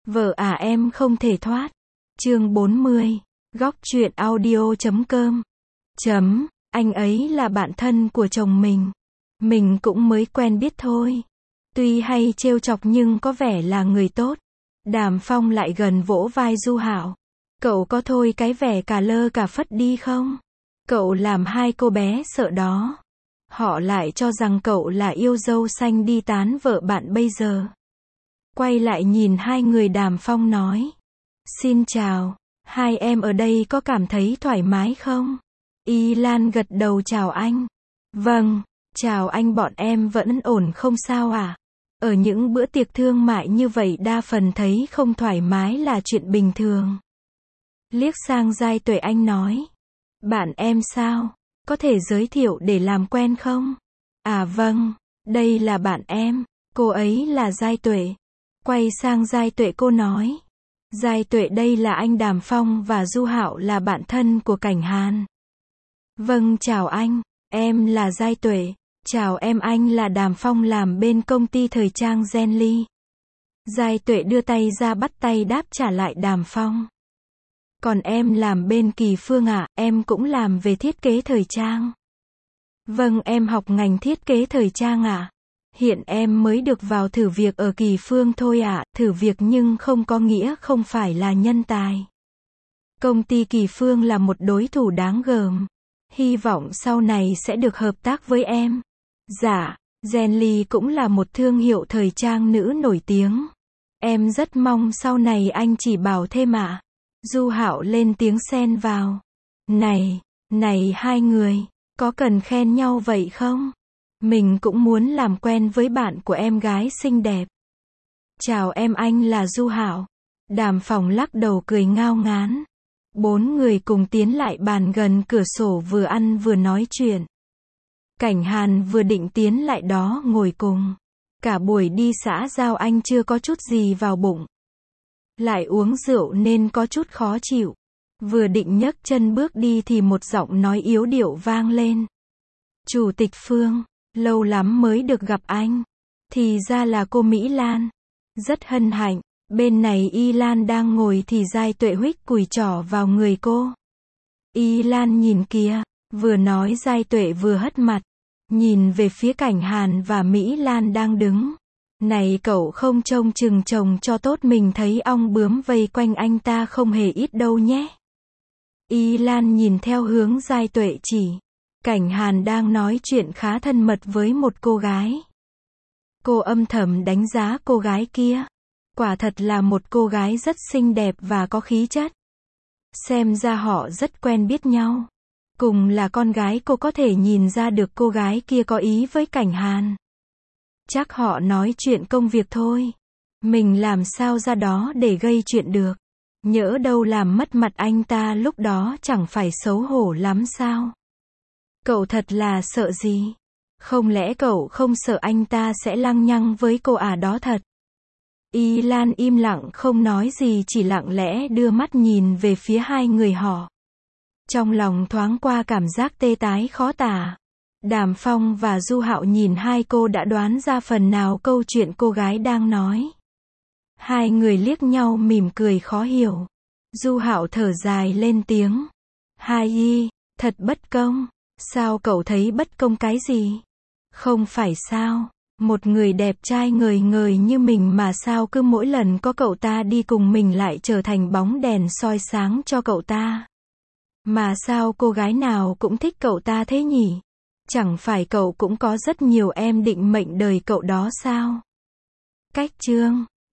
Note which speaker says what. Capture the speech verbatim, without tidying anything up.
Speaker 1: Vợ à em không thể thoát. Chương bốn mươi. Góc truyện audio chấm com. Chấm, anh ấy là bạn thân của chồng mình. Mình cũng mới quen biết thôi. Tuy hay trêu chọc nhưng có vẻ là người tốt. Đàm Phong lại gần vỗ vai Du Hạo. Cậu có thôi cái vẻ cả lơ cả phất đi không? Cậu làm hai cô bé sợ đó. Họ lại cho rằng cậu là yêu dâu xanh đi tán vợ bạn bây giờ. Quay lại nhìn hai người, Đàm Phong nói. Xin chào, hai em ở đây có cảm thấy thoải mái không? Y Lan gật đầu chào anh. Vâng, chào anh, bọn em vẫn ổn không sao à? Ở những bữa tiệc thương mại như vậy đa phần thấy không thoải mái là chuyện bình thường. Liếc sang Giai Tuệ anh nói. Bạn em sao? Có thể giới thiệu để làm quen không? À vâng, đây là bạn em, cô ấy là Giai Tuệ. Quay sang Giai Tuệ cô nói. Giai Tuệ, đây là anh Đàm Phong và Du Hạo là bạn thân của Cảnh Hàn. Vâng chào anh, em là Giai Tuệ. Chào em, anh là Đàm Phong làm bên công ty thời trang Genly. Giai Tuệ đưa tay ra bắt tay đáp trả lại Đàm Phong. Còn em làm bên Kỳ Phương ạ, à, em cũng làm về thiết kế thời trang. Vâng, em học ngành thiết kế thời trang ạ. À. Hiện em mới được vào thử việc ở Kỳ Phương thôi ạ, à, thử việc nhưng không có nghĩa không phải là nhân tài. Công ty Kỳ Phương là một đối thủ đáng gờm. Hy vọng sau này sẽ được hợp tác với em. Dạ, Genly cũng là một thương hiệu thời trang nữ nổi tiếng. Em rất mong sau này anh chỉ bảo thêm ạ. À. Du Hạo lên tiếng xen vào. Này, này hai người, có cần khen nhau vậy không? Mình cũng muốn làm quen với bạn của em gái xinh đẹp. Chào em, anh là Du Hạo. Đàm Phong lắc đầu cười ngao ngán. Bốn người cùng tiến lại bàn gần cửa sổ vừa ăn vừa nói chuyện. Cảnh Hàn vừa định tiến lại đó ngồi cùng. Cả buổi đi xã giao anh chưa có chút gì vào bụng. Lại uống rượu nên có chút khó chịu. Vừa định nhấc chân bước đi thì một giọng nói yếu điệu vang lên. Chủ tịch Phương, lâu lắm mới được gặp anh. Thì ra là cô Mỹ Lan. Rất hân hạnh. Bên này Y Lan đang ngồi thì Giai Tuệ huých cùi trỏ vào người cô. Y Lan nhìn kìa. Vừa nói Giai Tuệ vừa hất mặt. Nhìn về phía Cảnh Hàn và Mỹ Lan đang đứng. Này cậu không trông chừng chồng cho tốt, mình thấy ong bướm vây quanh anh ta không hề ít đâu nhé. Y Lan nhìn theo hướng Giai Tuệ chỉ. Cảnh Hàn đang nói chuyện khá thân mật với một cô gái. Cô âm thầm đánh giá cô gái kia. Quả thật là một cô gái rất xinh đẹp và có khí chất. Xem ra họ rất quen biết nhau. Cùng là con gái, cô có thể nhìn ra được cô gái kia có ý với Cảnh Hàn. Chắc họ nói chuyện công việc thôi. Mình làm sao ra đó để gây chuyện được. Nhỡ đâu làm mất mặt anh ta, lúc đó chẳng phải xấu hổ lắm sao? Cậu thật là sợ gì? Không lẽ cậu không sợ anh ta sẽ lăng nhăng với cô à? Đó thật. Y Lan im lặng không nói gì, chỉ lặng lẽ đưa mắt nhìn về phía hai người họ. Trong lòng thoáng qua cảm giác tê tái khó tả. Đàm Phong và Du Hạo nhìn hai cô đã đoán ra phần nào câu chuyện cô gái đang nói. Hai người liếc nhau mỉm cười khó hiểu. Du Hạo thở dài lên tiếng. Hai y, thật bất công. Sao cậu thấy bất công cái gì? Không phải sao? Một người đẹp trai ngời ngời như mình mà sao cứ mỗi lần có cậu ta đi cùng mình lại trở thành bóng đèn soi sáng cho cậu ta? Mà sao cô gái nào cũng thích cậu ta thế nhỉ? Chẳng phải cậu cũng có rất nhiều em định mệnh đời cậu đó sao? Cách chương